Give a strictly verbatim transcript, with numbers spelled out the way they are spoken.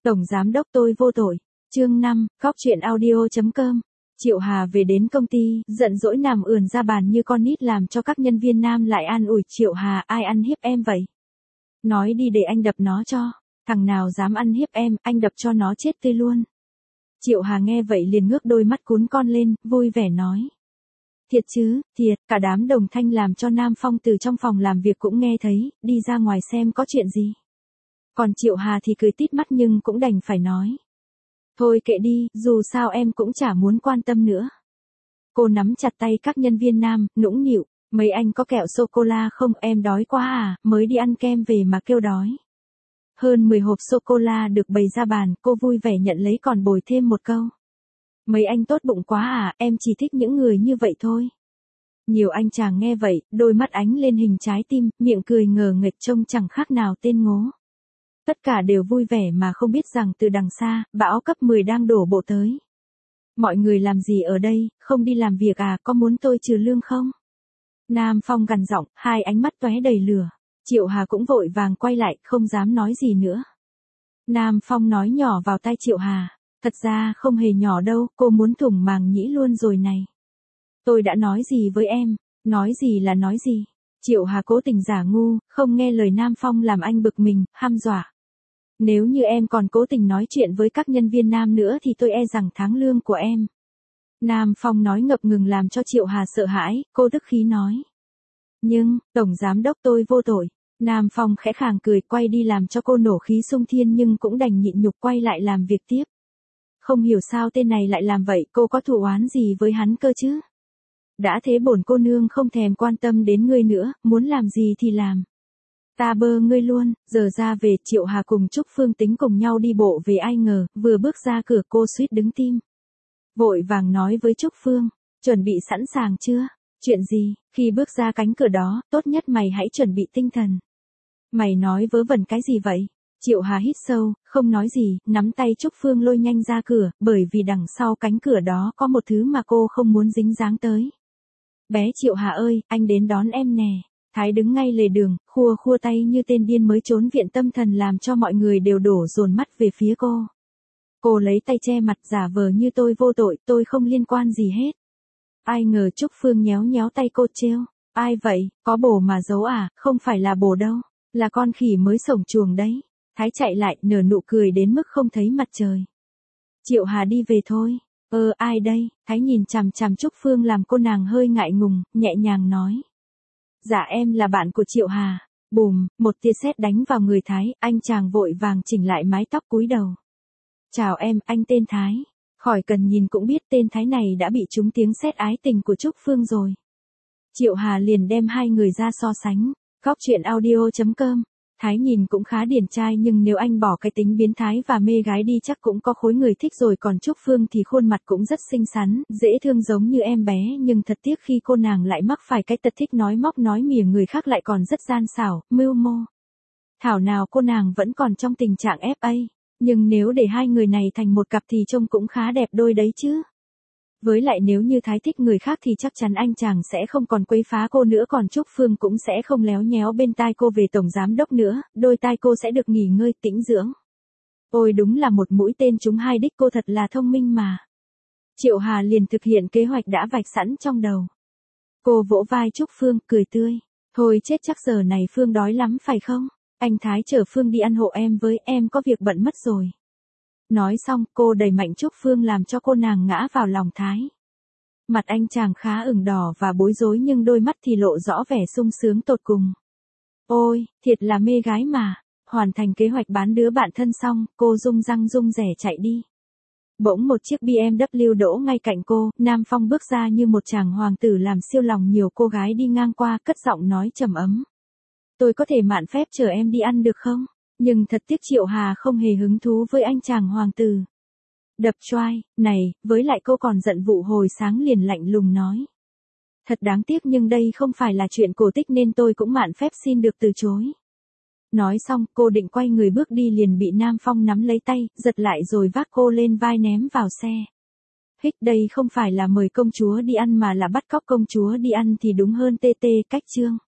Tổng giám đốc tôi vô tội. Chương năm, góc truyện audio chấm com. Triệu Hà về đến công ty, giận dỗi nằm ườn ra bàn như con nít làm cho các nhân viên nam lại an ủi Triệu Hà, ai ăn hiếp em vậy? Nói đi để anh đập nó cho. Thằng nào dám ăn hiếp em, anh đập cho nó chết tươi luôn. Triệu Hà nghe vậy liền ngước đôi mắt cún con lên, vui vẻ nói. Thiệt chứ, thiệt, cả đám đồng thanh làm cho Nam Phong từ trong phòng làm việc cũng nghe thấy, đi ra ngoài xem có chuyện gì. Còn Triệu Hà thì cười tít mắt nhưng cũng đành phải nói. Thôi kệ đi, dù sao em cũng chả muốn quan tâm nữa. Cô nắm chặt tay các nhân viên nam, nũng nịu, mấy anh có kẹo sô-cô-la không, em đói quá à, mới đi ăn kem về mà kêu đói. Hơn mười hộp sô-cô-la được bày ra bàn, cô vui vẻ nhận lấy còn bồi thêm một câu. Mấy anh tốt bụng quá à, em chỉ thích những người như vậy thôi. Nhiều anh chàng nghe vậy, đôi mắt ánh lên hình trái tim, miệng cười ngờ nghệch trông chẳng khác nào tên ngố. Tất cả đều vui vẻ mà không biết rằng từ đằng xa, bão cấp mười đang đổ bộ tới. Mọi người làm gì ở đây, không đi làm việc à, có muốn tôi trừ lương không? Nam Phong gằn giọng, hai ánh mắt tóe đầy lửa. Triệu Hà cũng vội vàng quay lại, không dám nói gì nữa. Nam Phong nói nhỏ vào tai Triệu Hà, thật ra không hề nhỏ đâu, cô muốn thủng màng nhĩ luôn rồi này. Tôi đã nói gì với em, nói gì là nói gì. Triệu Hà cố tình giả ngu, không nghe lời Nam Phong làm anh bực mình, hăm dọa. Nếu như em còn cố tình nói chuyện với các nhân viên nam nữa thì tôi e rằng tháng lương của em. Nam Phong nói ngập ngừng làm cho Triệu Hà sợ hãi, cô tức khí nói. Nhưng, Tổng Giám đốc tôi vô tội. Nam Phong khẽ khàng cười quay đi làm cho cô nổ khí xung thiên nhưng cũng đành nhịn nhục quay lại làm việc tiếp. Không hiểu sao tên này lại làm vậy, cô có thù oán gì với hắn cơ chứ? Đã thế bổn cô nương không thèm quan tâm đến ngươi nữa, muốn làm gì thì làm. Ta bơ ngươi luôn, giờ ra về Triệu Hà cùng Trúc Phương tính cùng nhau đi bộ về ai ngờ, vừa bước ra cửa cô suýt đứng tim. Vội vàng nói với Trúc Phương, chuẩn bị sẵn sàng chưa? Chuyện gì? Khi bước ra cánh cửa đó, tốt nhất mày hãy chuẩn bị tinh thần. Mày nói vớ vẩn cái gì vậy? Triệu Hà hít sâu, không nói gì, nắm tay Trúc Phương lôi nhanh ra cửa, bởi vì đằng sau cánh cửa đó có một thứ mà cô không muốn dính dáng tới. Bé Triệu Hà ơi, anh đến đón em nè. Thái đứng ngay lề đường, khua khua tay như tên điên mới trốn viện tâm thần làm cho mọi người đều đổ dồn mắt về phía cô. Cô lấy tay che mặt giả vờ như tôi vô tội, tôi không liên quan gì hết. Ai ngờ Trúc Phương nhéo nhéo tay cô trêu. Ai vậy, có bồ mà giấu à, không phải là bồ đâu, là con khỉ mới sổng chuồng đấy. Thái chạy lại, nở nụ cười đến mức không thấy mặt trời. Triệu Hà đi về thôi. Ơ ai đây, Thái nhìn chằm chằm Trúc Phương làm cô nàng hơi ngại ngùng, nhẹ nhàng nói. Dạ em là bạn của Triệu Hà. Bùm, một tia sét đánh vào người Thái, anh chàng vội vàng chỉnh lại mái tóc cúi đầu. Chào em, anh tên Thái. Khỏi cần nhìn cũng biết tên Thái này đã bị trúng tiếng sét ái tình của Trúc Phương rồi. Triệu Hà liền đem hai người ra so sánh. Góc truyện audio chấm com. Thái nhìn cũng khá điển trai nhưng nếu anh bỏ cái tính biến thái và mê gái đi chắc cũng có khối người thích rồi, còn Trúc Phương thì khuôn mặt cũng rất xinh xắn, dễ thương giống như em bé, nhưng thật tiếc khi cô nàng lại mắc phải cái tật thích nói móc nói mỉa người khác, lại còn rất gian xảo, mưu mô. Thảo nào cô nàng vẫn còn trong tình trạng ép a, nhưng nếu để hai người này thành một cặp thì trông cũng khá đẹp đôi đấy chứ. Với lại nếu như Thái thích người khác thì chắc chắn anh chàng sẽ không còn quấy phá cô nữa, còn Trúc Phương cũng sẽ không léo nhéo bên tai cô về Tổng Giám đốc nữa, đôi tai cô sẽ được nghỉ ngơi tĩnh dưỡng. Ôi đúng là một mũi tên trúng hai đích, cô thật là thông minh mà. Triệu Hà liền thực hiện kế hoạch đã vạch sẵn trong đầu. Cô vỗ vai Trúc Phương, cười tươi. Thôi chết, chắc giờ này Phương đói lắm phải không? Anh Thái chở Phương đi ăn hộ em với, em có việc bận mất rồi. Nói xong, cô đẩy mạnh Trúc Phương làm cho cô nàng ngã vào lòng Thái. Mặt anh chàng khá ửng đỏ và bối rối nhưng đôi mắt thì lộ rõ vẻ sung sướng tột cùng. Ôi, thiệt là mê gái mà. Hoàn thành kế hoạch bán đứa bạn thân xong, cô rung răng rung rẻ chạy đi. Bỗng một chiếc bê em vê đỗ ngay cạnh cô, Nam Phong bước ra như một chàng hoàng tử làm siêu lòng nhiều cô gái đi ngang qua, cất giọng nói trầm ấm. Tôi có thể mạn phép chở em đi ăn được không? Nhưng thật tiếc Triệu Hà không hề hứng thú với anh chàng hoàng tử. Đập choai, này, với lại cô còn giận vụ hồi sáng liền lạnh lùng nói. Thật đáng tiếc nhưng đây không phải là chuyện cổ tích nên tôi cũng mạn phép xin được từ chối. Nói xong, cô định quay người bước đi liền bị Nam Phong nắm lấy tay, giật lại rồi vác cô lên vai ném vào xe. Hích, đây không phải là mời công chúa đi ăn mà là bắt cóc công chúa đi ăn thì đúng hơn, tê tê cách chương.